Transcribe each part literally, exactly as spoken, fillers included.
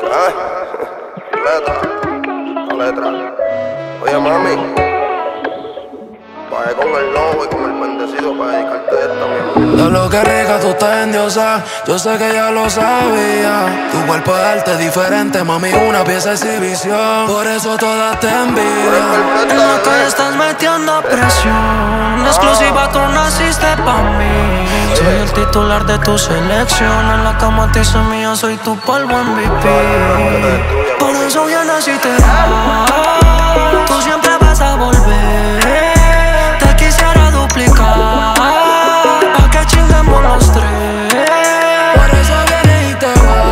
Ah, letra, la letra. Oye, mami, bajé con el lobo y con el bendecido para dedicarte esta, mi amor. De lo que rica tú estás en diosa, yo sé que ya lo sabía. Tu cuerpo es arte diferente, mami, una pieza de exhibición. Por eso todas te envidian. En la calle estás metiendo presión. Exclusiva, tú naciste pa' mí. Soy el titular de tu selección. En la cama te hice mía, soy tu polvo M V P. Por eso ya naciste. Tú siempre vas a volver. Te quisiera duplicar, pa' que chinguemos los tres. Por eso vienes y te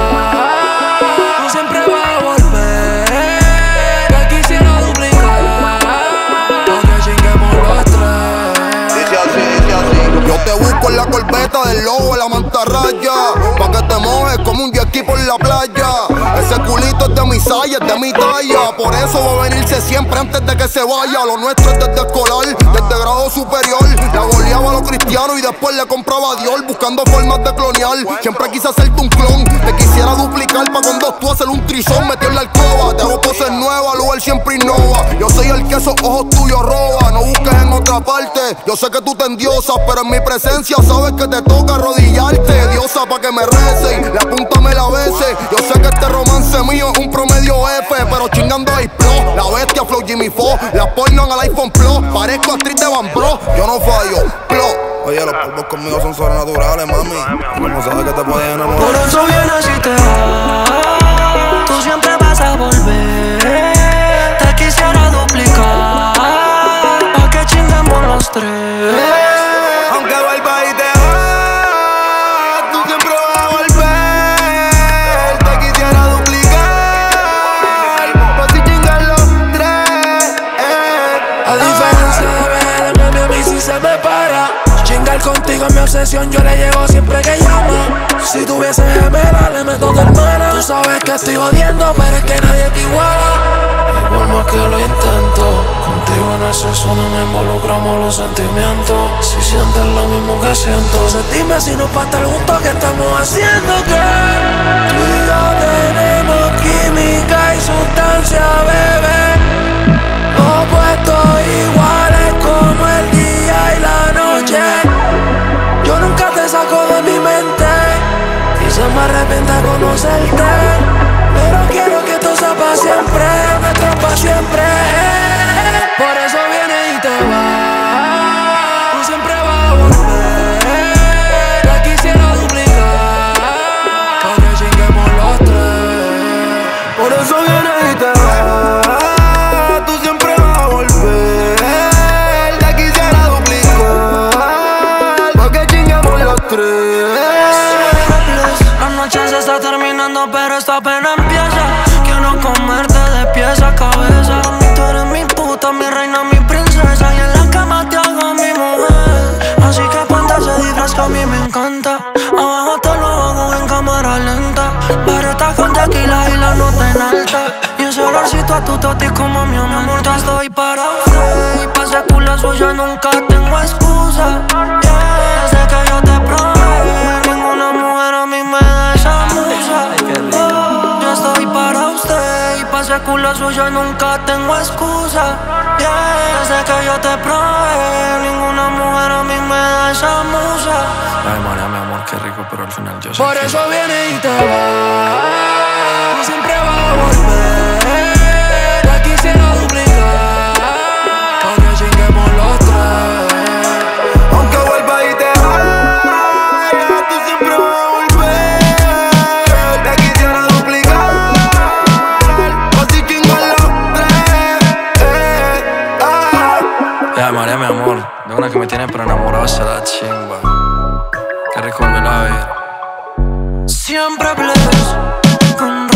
vas. Tú siempre vas a volver. Te quisiera duplicar, pa' que chinguemos los tres. Dice así, dice así. Yo te busco en la corbeta del lobo, en la mantarraya, pa' que te mojes como un jet ski por la playa. Ese culito es de mi saya, es de mi talla. Por eso va a venirse siempre antes de que se vaya. Lo nuestro es desde escolar, desde grado superior. La goleaba a los cristianos y después le compraba a Dior, buscando formas de clonear. Siempre quise hacerte un clon, te quisiera duplicar pa' cuando tú hacer un trizón, metió en la alcoba. Te hago poses nuevas, lugar siempre innova. Yo soy el que esos ojos tuyos roba. No busques en otra parte, yo sé que tú te endiosas, pero en mi presencia sabes que te toca arrodillarte. Diosa pa' que me recen, la punta me la bese. Yo sé que este romance mío es un promedio F, pero chingando hay pro. La bestia flow Jimmy Fo, la porno en el iPhone Pro. Parezco actriz de Van Bro, yo no fallo, Pro. Oye, los polvos conmigo son sobrenaturales, mami. ¿Cómo sabes que te puedes enamorar? Por eso vienes y te vas. Tú siempre vas a volver. Te quisiera duplicar, pa' que chingamos los tres. Aunque vuelva y te vas, tú siempre vas a volver. Te quisiera duplicar, pa' así chingar los tres. A diferencia de ver, mami, a mí sí se me para. Chingar contigo es mi obsesión, yo le llego siempre que llama. Si tuviese gemela, le meto de hermana. Tú sabes que estoy jodiendo, pero es que nadie te iguala. Y por más que lo intento, contigo en el sexo no me involucramos los sentimientos. Si sientes lo mismo que siento, entonces dime si no pa' estar juntos, ¿qué estamos haciendo? Que tú y yo tenemos química y sustancia, bebé. Opuestos iguales como el día y la noche. Yo nunca te saco de mi mente, quizás me arrepienta conocerte, pero quiero que esto sea para siempre, nuestro para siempre. Por eso vienes y te vas. Tú siempre vas a volver. Te quisiera duplicar, pa' que chinguemos los tres. Por eso vienes y te vas. Tú siempre vas a volver. Te quisiera duplicar, pa' que chinguemos los tres. La noche se está terminando, pero esta pena empieza. Quiero comerte de pies a cabeza. Tú eres mi puta, mi reina, mi princesa. Y en la cama te hago mi mujer. Así que ponte ese disfraz que a mí me encanta. Abajo te lo hago en cámara lenta. Barreta con tequila y la nota en alta. Y ese olorcito a tu toti como mi amor. Ya estoy para usted. Y pa' ese culo suyo nunca tengo excusa. Yeah, desde que yo te probé, ninguna mujer a mí me da esa musa. Oh, yo estoy para usted. Y pa' ese culo suyo nunca tengo excusa. Yeah, desde que yo te probé, ninguna mujer a mí me da esa musa. Ay, María, mi amor, qué rico, pero al final yo sé Por que eso vienes y te vas. tú siempre vas a volver. Te quisiera duplicar, pa' que chinguemos los tres. Aunque vuelva y te vaya, tú siempre vas a volver. Te quisiera duplicar, pa' así chingar los tres. Eh, ah. Ya, María, mi amor, de una que me tiene pero enamorado se la chimba. Qué rico volver a ver. Siempre bless con